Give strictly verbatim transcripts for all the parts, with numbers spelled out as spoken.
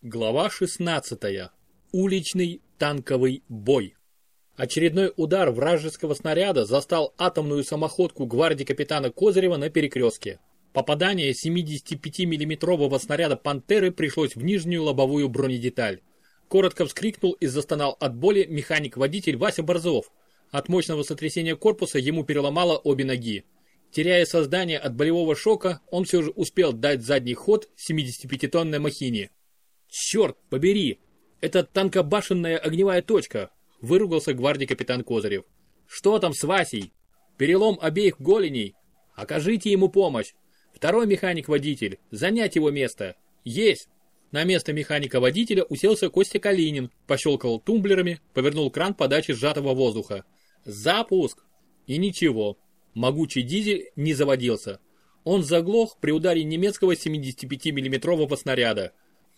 Глава шестнадцатая. Уличный танковый бой. Очередной удар вражеского снаряда застал атомную самоходку гвардии капитана Козырева на перекрестке. Попадание семидесятипятимиллиметрового снаряда «Пантеры» пришлось в нижнюю лобовую бронедеталь. Коротко вскрикнул и застонал от боли механик-водитель Вася Борзов. От мощного сотрясения корпуса ему переломало обе ноги. Теряя сознание от болевого шока, он все же успел дать задний ход семидесятипятитонной махине. «Черт побери! Это танкобашенная огневая точка!» — выругался гвардии капитан Козырев. «Что там с Васей? Перелом обеих голеней? Окажите ему помощь! Второй механик-водитель, занять его место! Есть!» На место механика-водителя уселся Костя Калинин, пощелкал тумблерами, повернул кран подачи сжатого воздуха. «Запуск!» И ничего. Могучий дизель не заводился. Он заглох при ударе немецкого семидесятипятимиллиметрового снаряда.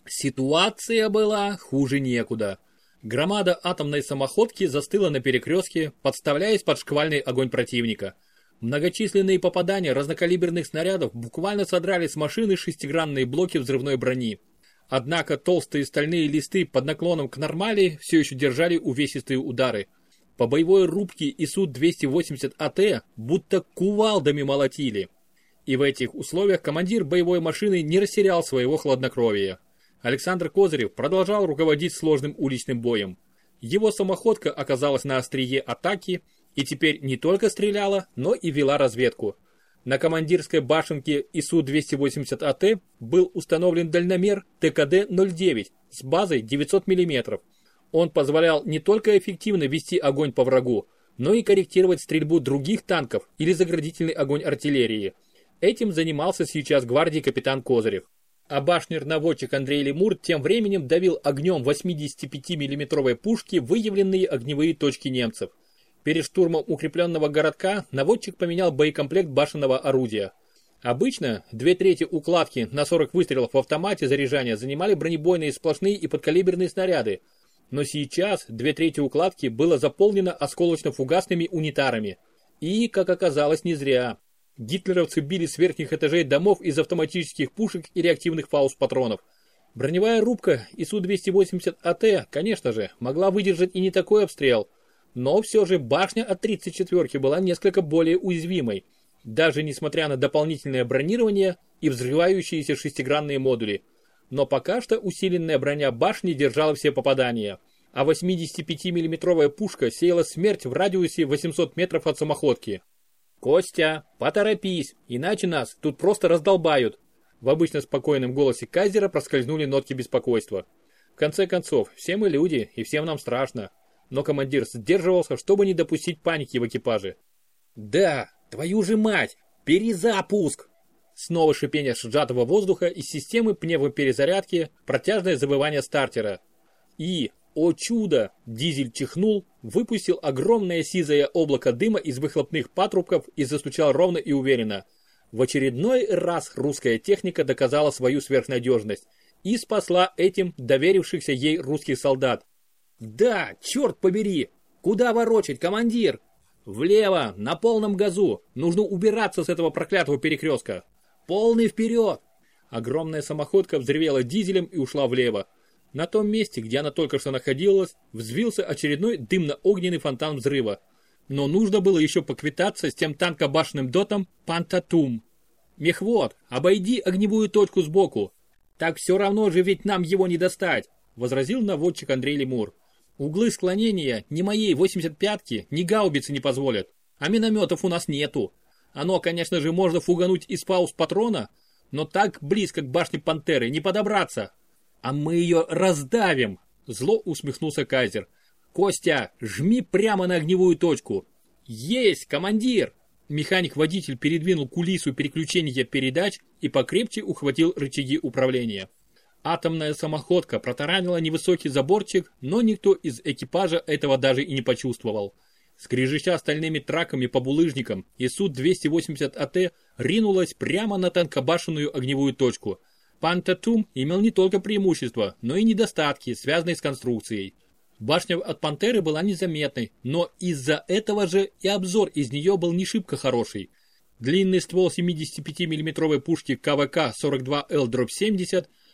Ситуация была хуже некуда. Громада атомной самоходки застыла на перекрестке, подставляясь под шквальный огонь противника. Многочисленные попадания разнокалиберных снарядов буквально содрали с машины шестигранные блоки взрывной брони. Однако толстые стальные листы под наклоном к нормали все еще держали увесистые удары. По боевой рубке ИСУ двести восемьдесят АТ будто кувалдами молотили. И в этих условиях командир боевой машины не растерял своего хладнокровия. Александр Козырев продолжал руководить сложным уличным боем. Его самоходка оказалась на острие атаки и теперь не только стреляла, но и вела разведку. На командирской башенке ИСУ двести восемьдесят АТ был установлен дальномер Т К Д ноль девять с базой девятьсот миллиметров. Он позволял не только эффективно вести огонь по врагу, но и корректировать стрельбу других танков или заградительный огонь артиллерии. Этим занимался сейчас гвардии капитан Козырев. А башнер-наводчик Андрей Лемур тем временем давил огнем восьмидесятипятимиллиметровой пушки выявленные огневые точки немцев. Перед штурмом укрепленного городка наводчик поменял боекомплект башенного орудия. Обычно две трети укладки на сорок выстрелов в автомате заряжания занимали бронебойные сплошные и подкалиберные снаряды, но сейчас две трети укладки было заполнено осколочно-фугасными унитарами. И, как оказалось, не зря. Гитлеровцы били с верхних этажей домов из автоматических пушек и реактивных фаус-патронов. Броневая рубка ИСУ двести восемьдесят АТ, конечно же, могла выдержать и не такой обстрел, но все же башня от тридцать четвёрки была несколько более уязвимой, даже несмотря на дополнительное бронирование и взрывающиеся шестигранные модули. Но пока что усиленная броня башни держала все попадания, а восьмидесятипятимиллиметровая пушка сеяла смерть в радиусе восемьсот метров от самоходки. «Костя, поторопись, иначе нас тут просто раздолбают!» В обычно спокойном голосе Кайзера проскользнули нотки беспокойства. В конце концов, все мы люди, и всем нам страшно. Но командир сдерживался, чтобы не допустить паники в экипаже. «Да, твою же мать! Перезапуск!» Снова шипение сжатого воздуха из системы пневмоперезарядки, протяжное завывание стартера. И, о чудо, дизель чихнул, выпустил огромное сизое облако дыма из выхлопных патрубков и застучал ровно и уверенно. В очередной раз русская техника доказала свою сверхнадежность и спасла этим доверившихся ей русских солдат. «Да, черт побери! Куда ворочать, командир?» «Влево, на полном газу! Нужно убираться с этого проклятого перекрестка!» «Полный вперед!» Огромная самоходка взревела дизелем и ушла влево. На том месте, где она только что находилась, взвился очередной дымно-огненный фонтан взрыва. Но нужно было еще поквитаться с тем танкобашенным дотом «Пантатум». «Мехвод, обойди огневую точку сбоку!» «Так все равно же ведь нам его не достать!» — возразил наводчик Андрей Лемур. «Углы склонения ни моей восемьдесят пятки, ни гаубицы не позволят, а минометов у нас нету. Оно, конечно же, можно фугануть из паус-патрона, но так близко к башне Пантеры не подобраться. А мы ее раздавим!» Зло усмехнулся Кайзер. «Костя, жми прямо на огневую точку!» «Есть, командир!» Механик-водитель передвинул кулису переключения передач и покрепче ухватил рычаги управления. Атомная самоходка протаранила невысокий заборчик, но никто из экипажа этого даже и не почувствовал. Скрежеща стальными траками по булыжникам, ИСУ двести восемьдесят АТ ринулась прямо на танкобашенную огневую точку. Пантатум имел не только преимущества, но и недостатки, связанные с конструкцией. Башня от Пантеры была незаметной, но из-за этого же и обзор из нее был не шибко хороший. Длинный ствол семидесятипятимиллиметровой пушки КВК сорок два Л семьдесят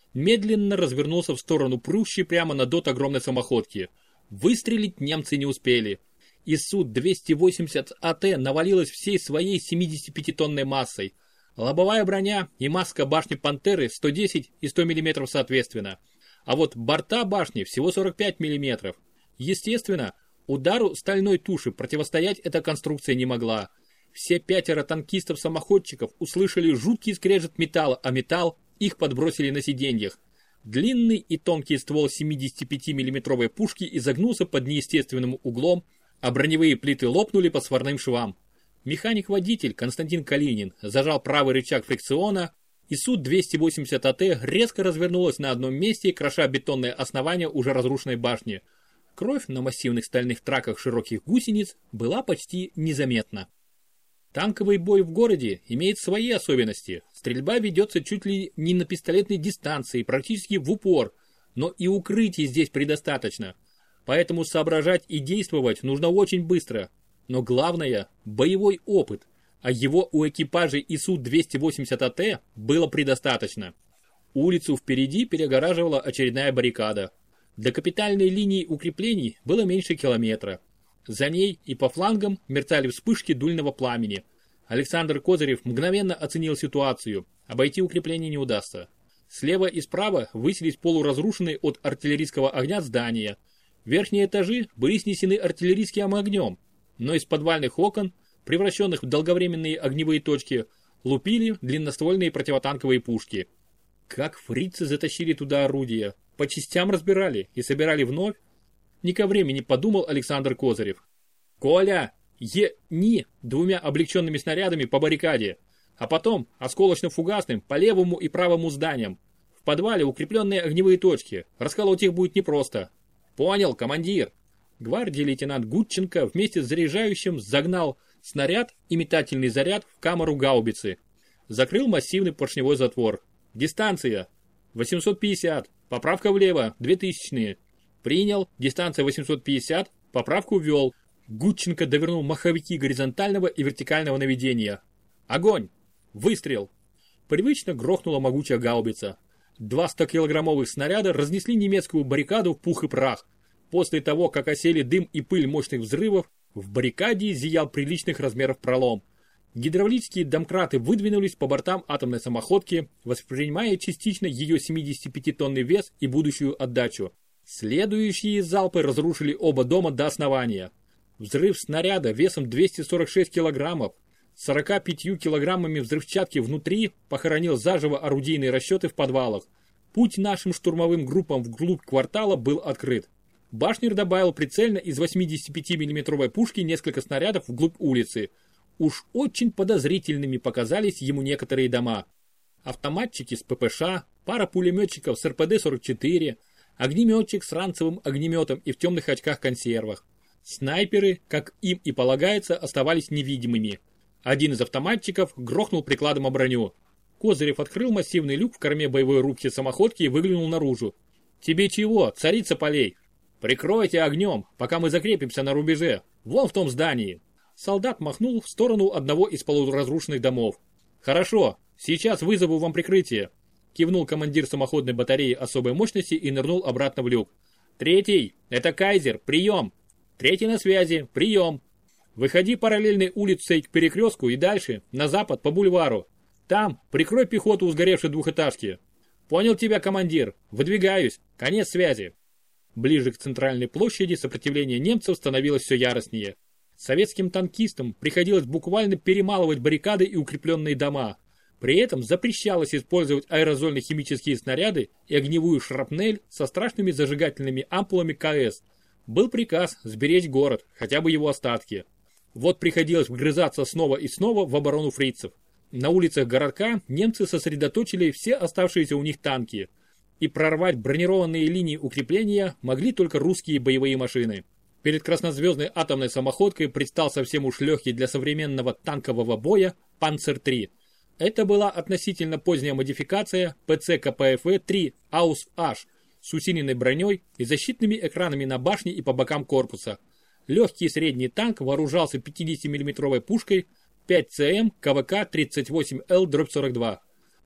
медленно развернулся в сторону прущей прямо на дот огромной самоходки. Выстрелить немцы не успели. ИСУ двести восемьдесят АТ навалилась всей своей семидесятипятитонной массой. Лобовая броня и маска башни «Пантеры» сто десять и сто миллиметров соответственно. А вот борта башни всего сорок пять миллиметров. Естественно, удару стальной туши противостоять эта конструкция не могла. Все пятеро танкистов-самоходчиков услышали жуткий скрежет металла, а металл их подбросили на сиденьях. Длинный и тонкий ствол семидесятипятимиллиметровой пушки изогнулся под неестественным углом, а броневые плиты лопнули по сварным швам. Механик-водитель Константин Калинин зажал правый рычаг фрикциона, и ИСУ двести восемьдесят АТ резко развернулась на одном месте, кроша бетонное основание уже разрушенной башни. Кровь на массивных стальных траках широких гусениц была почти незаметна. Танковый бой в городе имеет свои особенности. Стрельба ведется чуть ли не на пистолетной дистанции, практически в упор, но и укрытий здесь предостаточно. Поэтому соображать и действовать нужно очень быстро. Но главное – боевой опыт, а его у экипажей ИСУ двести восемьдесят АТ было предостаточно. Улицу впереди перегораживала очередная баррикада. До капитальной линии укреплений было меньше километра. За ней и по флангам мерцали вспышки дульного пламени. Александр Козырев мгновенно оценил ситуацию. Обойти укрепление не удастся. Слева и справа высились полуразрушенные от артиллерийского огня здания. Верхние этажи были снесены артиллерийским огнем, но из подвальных окон, превращенных в долговременные огневые точки, лупили длинноствольные противотанковые пушки. Как фрицы затащили туда орудия, по частям разбирали и собирали вновь, не ко времени подумал Александр Козырев. «Коля, е-ни двумя облегченными снарядами по баррикаде, а потом осколочно-фугасным по левому и правому зданиям. В подвале укрепленные огневые точки, расколоть их будет непросто». «Понял, командир». Гвардии лейтенант Гудченко вместе с заряжающим загнал снаряд и метательный заряд в камеру гаубицы. Закрыл массивный поршневой затвор. «Дистанция восемьсот пятьдесят, поправка влево, две тысячные». «Принял, дистанция восемьсот пятьдесят, поправку ввел». Гудченко довернул маховики горизонтального и вертикального наведения. «Огонь! Выстрел!» Привычно грохнула могучая гаубица. Два стокилограммовых снаряда разнесли немецкую баррикаду в пух и прах. После того, как осели дым и пыль мощных взрывов, в баррикаде зиял приличных размеров пролом. Гидравлические домкраты выдвинулись по бортам атомной самоходки, воспринимая частично ее семидесятипятитонный вес и будущую отдачу. Следующие залпы разрушили оба дома до основания. Взрыв снаряда весом двести сорок шесть килограммов, сорока пятью килограммами взрывчатки внутри похоронил заживо орудийные расчеты в подвалах. Путь нашим штурмовым группам вглубь квартала был открыт. Башнер добавил прицельно из восьмидесятипятимиллиметровой пушки несколько снарядов вглубь улицы. Уж очень подозрительными показались ему некоторые дома. Автоматчики с ППШ, пара пулеметчиков с эр пэ дэ сорок четыре, огнеметчик с ранцевым огнеметом и в темных очках-консервах. Снайперы, как им и полагается, оставались невидимыми. Один из автоматчиков грохнул прикладом о броню. Козырев открыл массивный люк в корме боевой рубки самоходки и выглянул наружу. «Тебе чего, царица полей? Прикройте огнем, пока мы закрепимся на рубеже, вон в том здании». Солдат махнул в сторону одного из полуразрушенных домов. «Хорошо, сейчас вызову вам прикрытие», — кивнул командир самоходной батареи особой мощности и нырнул обратно в люк. «Третий, это Кайзер, прием! Третий на связи, прием! Выходи параллельной улицей к перекрестку и дальше, на запад по бульвару. Там прикрой пехоту у сгоревшей двухэтажки. Понял тебя, командир, выдвигаюсь, конец связи». Ближе к центральной площади сопротивление немцев становилось все яростнее. Советским танкистам приходилось буквально перемалывать баррикады и укрепленные дома. При этом запрещалось использовать аэрозольные химические снаряды и огневую шрапнель со страшными зажигательными ампулами ка эс. Был приказ сберечь город, хотя бы его остатки. Вот приходилось вгрызаться снова и снова в оборону фрицев. На улицах городка немцы сосредоточили все оставшиеся у них танки. И прорвать бронированные линии укрепления могли только русские боевые машины. Перед краснозвездной атомной самоходкой предстал совсем уж легкий для современного танкового боя Панцер три. Это была относительно поздняя модификация пэ цэ ка пэ эф три Аус-H с усиленной броней и защитными экранами на башне и по бокам корпуса. Легкий средний танк вооружался пятидесятимиллиметровой пушкой пять цэ эм ка вэ ка тридцать восемь эл сорок два.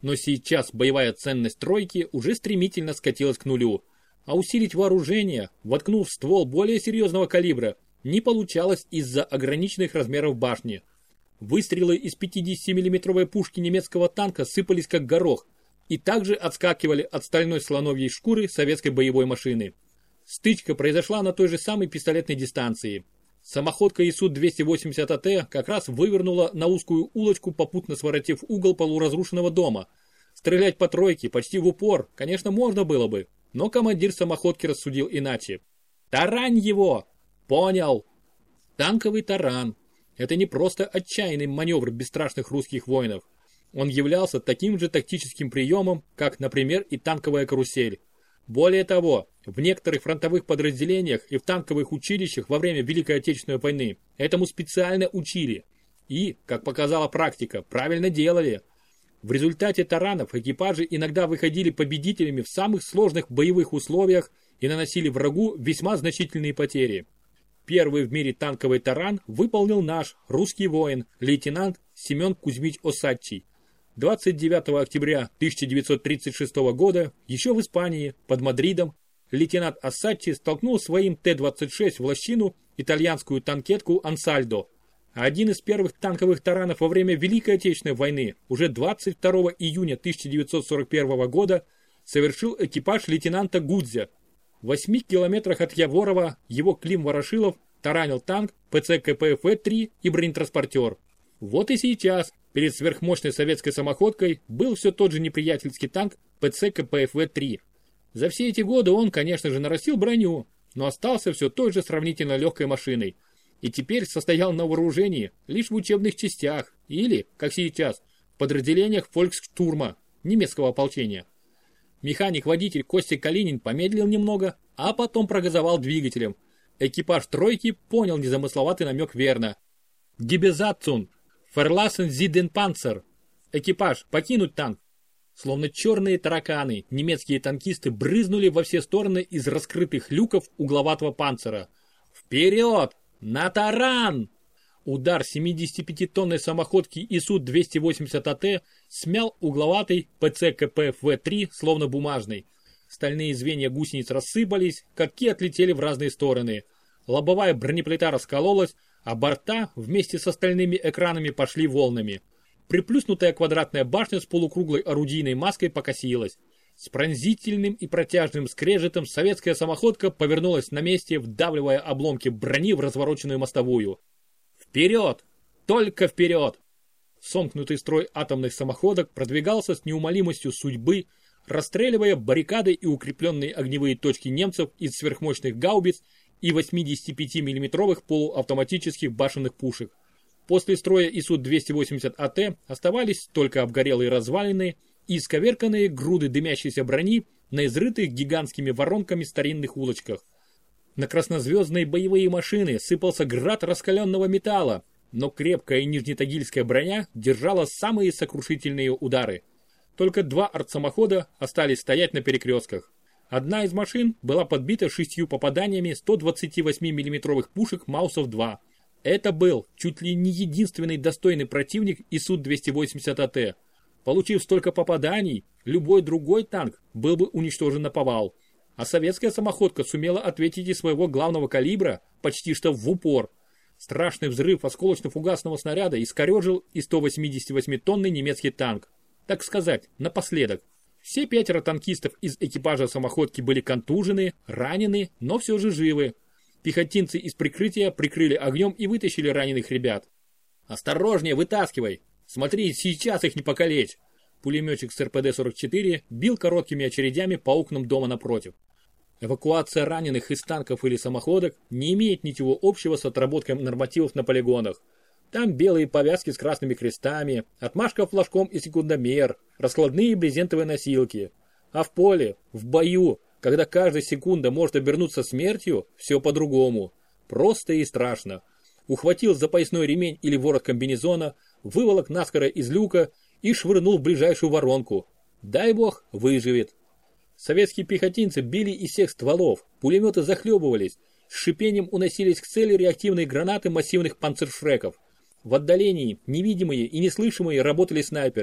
Но сейчас боевая ценность тройки уже стремительно скатилась к нулю, а усилить вооружение, воткнув в ствол более серьезного калибра, не получалось из-за ограниченных размеров башни. Выстрелы из пятидесятимиллиметровой пушки немецкого танка сыпались как горох и также отскакивали от стальной слоновьей шкуры советской боевой машины. Стычка произошла на той же самой пистолетной дистанции. Самоходка ИСУ двести восемьдесят АТ как раз вывернула на узкую улочку, попутно своротив угол полуразрушенного дома. Стрелять по тройке почти в упор, конечно, можно было бы, но командир самоходки рассудил иначе. «Тарань его!» «Понял!» Танковый таран. Это не просто отчаянный маневр бесстрашных русских воинов. Он являлся таким же тактическим приемом, как, например, и танковая карусель. Более того, в некоторых фронтовых подразделениях и в танковых училищах во время Великой Отечественной войны этому специально учили. И, как показала практика, правильно делали. В результате таранов экипажи иногда выходили победителями в самых сложных боевых условиях и наносили врагу весьма значительные потери. Первый в мире танковый таран выполнил наш русский воин, лейтенант Семен Кузьмич Осадчий. двадцать девятого октября тысяча девятьсот тридцать шестого года, еще в Испании, под Мадридом, лейтенант Осадчий столкнул своим Т двадцать шесть в лощину итальянскую танкетку «Ансальдо». Один из первых танковых таранов во время Великой Отечественной войны уже двадцать второго июня тысяча девятьсот сорок первого года совершил экипаж лейтенанта Гудзя. В восьми километрах от Яворова его Клим Ворошилов таранил танк ПЦ КПФ три и бронетранспортер. Вот и сейчас перед сверхмощной советской самоходкой был все тот же неприятельский танк ПЦ КПФ три. За все эти годы он, конечно же, нарастил броню, но остался все той же сравнительно легкой машиной. И теперь состоял на вооружении лишь в учебных частях или, как сейчас, в подразделениях фольксштурма, немецкого ополчения. Механик-водитель Костя Калинин помедлил немного, а потом прогазовал двигателем. Экипаж тройки понял незамысловатый намек верно. «Гибезатцун! Verlassen Sie den Panzer!» Экипаж, покинуть танк! Словно черные тараканы, немецкие танкисты брызнули во все стороны из раскрытых люков угловатого панцира. «Вперед! На таран!» Удар семидесятипятитонной самоходки ИСУ двести восемьдесят АТ смял угловатый ПЦ КПФ три словно бумажный. Стальные звенья гусениц рассыпались, катки отлетели в разные стороны. Лобовая бронеплита раскололась, а борта вместе с остальными экранами пошли волнами. Приплюснутая квадратная башня с полукруглой орудийной маской покосилась. С пронзительным и протяжным скрежетом советская самоходка повернулась на месте, вдавливая обломки брони в развороченную мостовую. Вперед! Только вперед! Сомкнутый строй атомных самоходок продвигался с неумолимостью судьбы, расстреливая баррикады и укрепленные огневые точки немцев из сверхмощных гаубиц и восьмидесятипятимиллиметровых полуавтоматических башенных пушек. После строя ИСУ двести восемьдесят АТ оставались только обгорелые развалины и исковерканные груды дымящейся брони на изрытых гигантскими воронками старинных улочках. На краснозвездные боевые машины сыпался град раскаленного металла, но крепкая нижнетагильская броня держала самые сокрушительные удары. Только два артсамохода остались стоять на перекрестках. Одна из машин была подбита шестью попаданиями сто двадцативосьмимиллиметровых пушек Маусов два. Это был чуть ли не единственный достойный противник ИСУ двести восемьдесят АТ. Получив столько попаданий, любой другой танк был бы уничтожен наповал. А советская самоходка сумела ответить из своего главного калибра почти что в упор. Страшный взрыв осколочно-фугасного снаряда искорежил и сто восьмидесятивосьмитонный немецкий танк. Так сказать, напоследок. Все пятеро танкистов из экипажа самоходки были контужены, ранены, но все же живы. Пехотинцы из прикрытия прикрыли огнем и вытащили раненых ребят. «Осторожнее, вытаскивай! Смотри, сейчас их не покалечь!» Пулеметчик с эр пэ дэ сорок четыре бил короткими очередями по окнам дома напротив. Эвакуация раненых из танков или самоходок не имеет ничего общего с отработкой нормативов на полигонах. Там белые повязки с красными крестами, отмашка флажком и секундомер, раскладные брезентовые носилки. А в поле, в бою, когда каждая секунда может обернуться смертью, все по-другому. Просто и страшно. Ухватил за поясной ремень или ворот комбинезона, выволок наскоро из люка и швырнул в ближайшую воронку. Дай бог, выживет. Советские пехотинцы били из всех стволов, пулеметы захлебывались, с шипением уносились к цели реактивные гранаты массивных панцершреков. В отдалении, невидимые и неслышимые, работали снайперы.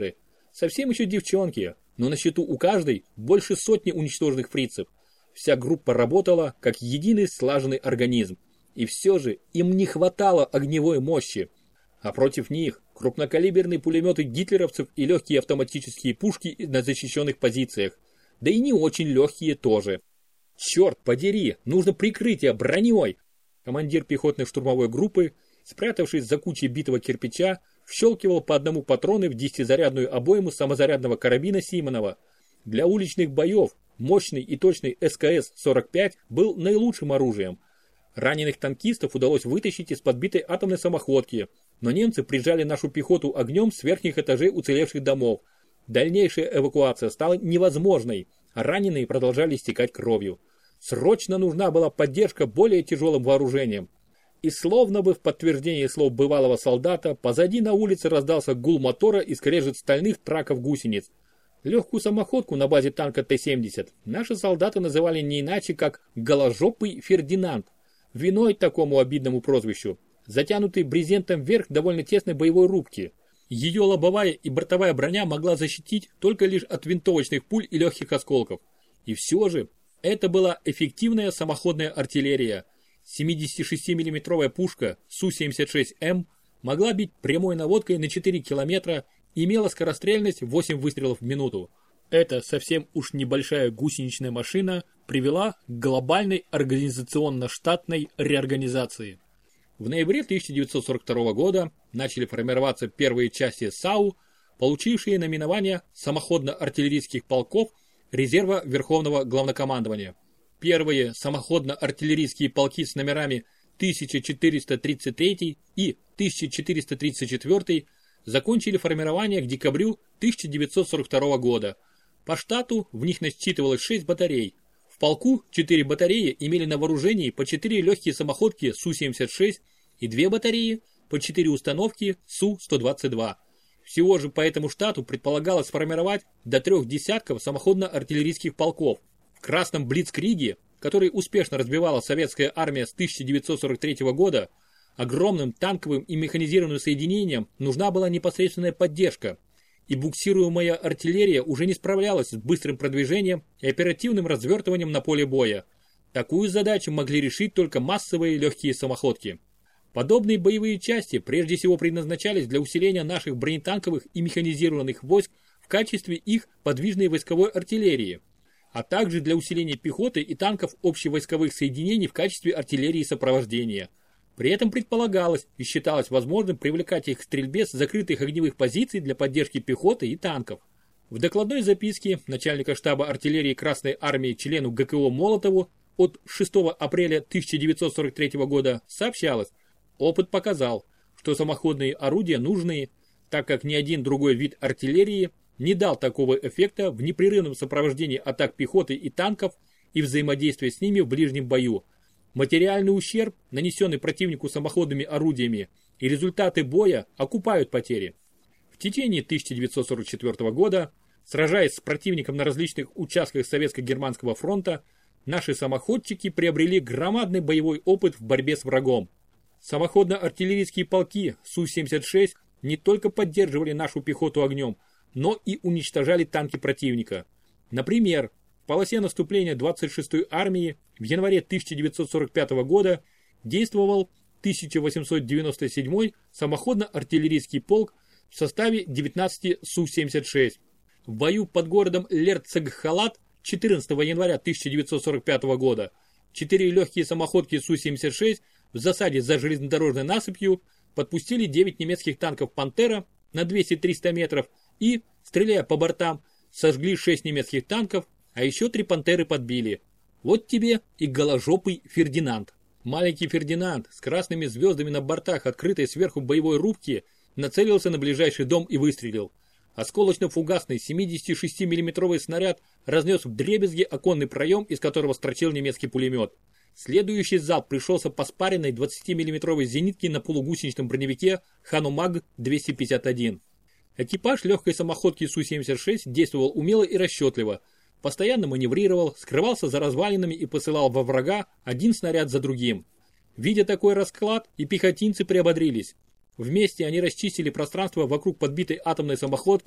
Совсем еще девчонки, но на счету у каждой больше сотни уничтоженных фрицев. Вся группа работала как единый слаженный организм. И все же им не хватало огневой мощи. А против них крупнокалиберные пулеметы гитлеровцев и легкие автоматические пушки на защищенных позициях. Да и не очень легкие тоже. Черт подери, нужно прикрытие броней. Командир пехотной штурмовой группы, спрятавшись за кучей битого кирпича, вщелкивал по одному патроны в десятизарядную обойму самозарядного карабина Симонова. Для уличных боев мощный и точный эс ка эс сорок пять был наилучшим оружием. Раненых танкистов удалось вытащить из подбитой атомной самоходки, но немцы прижали нашу пехоту огнем с верхних этажей уцелевших домов. Дальнейшая эвакуация стала невозможной, а раненые продолжали истекать кровью. Срочно нужна была поддержка более тяжелым вооружением. И словно бы в подтверждение слов бывалого солдата, позади на улице раздался гул мотора и скрежет стальных траков гусениц. Легкую самоходку на базе танка Т семьдесят наши солдаты называли не иначе, как «голожопый Фердинанд». Виной такому обидному прозвищу затянутый брезентом верх довольно тесной боевой рубки. Ее лобовая и бортовая броня могла защитить только лишь от винтовочных пуль и легких осколков. И все же это была эффективная самоходная артиллерия. семидесятишестимиллиметровая пушка Су семьдесят шесть М могла бить прямой наводкой на четыре километра и имела скорострельность восемь выстрелов в минуту. Эта совсем уж небольшая гусеничная машина привела к глобальной организационно-штатной реорганизации. В ноябре тысяча девятьсот сорок второго года начали формироваться первые части САУ, получившие наименование самоходно-артиллерийских полков резерва Верховного Главнокомандования. Первые самоходно-артиллерийские полки с номерами тысяча четыреста тридцать три и тысяча четыреста тридцать четыре закончили формирование к декабрю тысяча девятьсот сорок второго года. По штату в них насчитывалось шесть батарей. В полку четыре батареи имели на вооружении по четыре легкие самоходки Су семьдесят шесть и две батареи по четыре установки Су сто двадцать два. Всего же по этому штату предполагалось сформировать до трех десятков самоходно-артиллерийских полков. В Красном Блицкриге, который успешно разбивала советская армия с тысяча девятьсот сорок третьего года, огромным танковым и механизированным соединениям нужна была непосредственная поддержка, и буксируемая артиллерия уже не справлялась с быстрым продвижением и оперативным развертыванием на поле боя. Такую задачу могли решить только массовые легкие самоходки. Подобные боевые части прежде всего предназначались для усиления наших бронетанковых и механизированных войск в качестве их подвижной войсковой артиллерии, а также для усиления пехоты и танков общевойсковых соединений в качестве артиллерии сопровождения. При этом предполагалось и считалось возможным привлекать их к стрельбе с закрытых огневых позиций для поддержки пехоты и танков. В докладной записке начальника штаба артиллерии Красной Армии члену гэ ка о Молотову от шестого апреля тысяча девятьсот сорок третьего года сообщалось: опыт показал, что самоходные орудия нужны, так как ни один другой вид артиллерии не дал такого эффекта в непрерывном сопровождении атак пехоты и танков и взаимодействия с ними в ближнем бою. Материальный ущерб, нанесенный противнику самоходными орудиями, и результаты боя окупают потери. В течение тысяча девятьсот сорок четвёртого года, сражаясь с противником на различных участках Советско-Германского фронта, наши самоходчики приобрели громадный боевой опыт в борьбе с врагом. Самоходно-артиллерийские полки Су семьдесят шесть не только поддерживали нашу пехоту огнем, но и уничтожали танки противника. Например, в полосе наступления двадцать шестой армии в январе тысяча девятьсот сорок пятого года действовал тысяча восемьсот девяносто седьмой самоходно-артиллерийский полк в составе девятнадцати Су семьдесят шесть. В бою под городом Лерцегхалат четырнадцатого января тысяча девятьсот сорок пятого года четыре легкие самоходки Су семьдесят шесть в засаде за железнодорожной насыпью подпустили девять немецких танков «Пантера» на двести-триста метров и, стреляя по бортам, сожгли шесть немецких танков, а еще три «Пантеры» подбили. Вот тебе и голожопый Фердинанд. Маленький Фердинанд с красными звездами на бортах открытой сверху боевой рубки нацелился на ближайший дом и выстрелил. Осколочно-фугасный семидесятишестимиллиметровый снаряд разнес вдребезги оконный проем, из которого строчил немецкий пулемет. Следующий залп пришелся по спаренной двадцатимиллиметровой зенитке на полугусеничном броневике Ханумаг двести пятьдесят один. Экипаж легкой самоходки Су семьдесят шесть действовал умело и расчетливо, постоянно маневрировал, скрывался за развалинами и посылал во врага один снаряд за другим. Видя такой расклад, и пехотинцы приободрились. Вместе они расчистили пространство вокруг подбитой атомной самоходки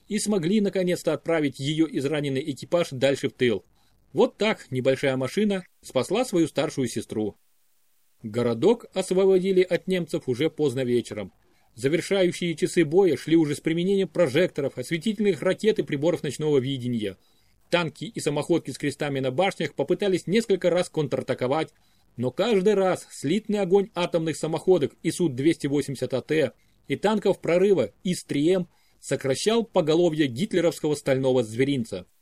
и смогли наконец-то отправить ее израненный экипаж дальше в тыл. Вот так небольшая машина спасла свою старшую сестру. Городок освободили от немцев уже поздно вечером. Завершающие часы боя шли уже с применением прожекторов, осветительных ракет и приборов ночного видения. Танки и самоходки с крестами на башнях попытались несколько раз контратаковать, но каждый раз слитный огонь атомных самоходок ИСУ двести восемьдесят АТ и танков прорыва ИС три М сокращал поголовье гитлеровского стального зверинца.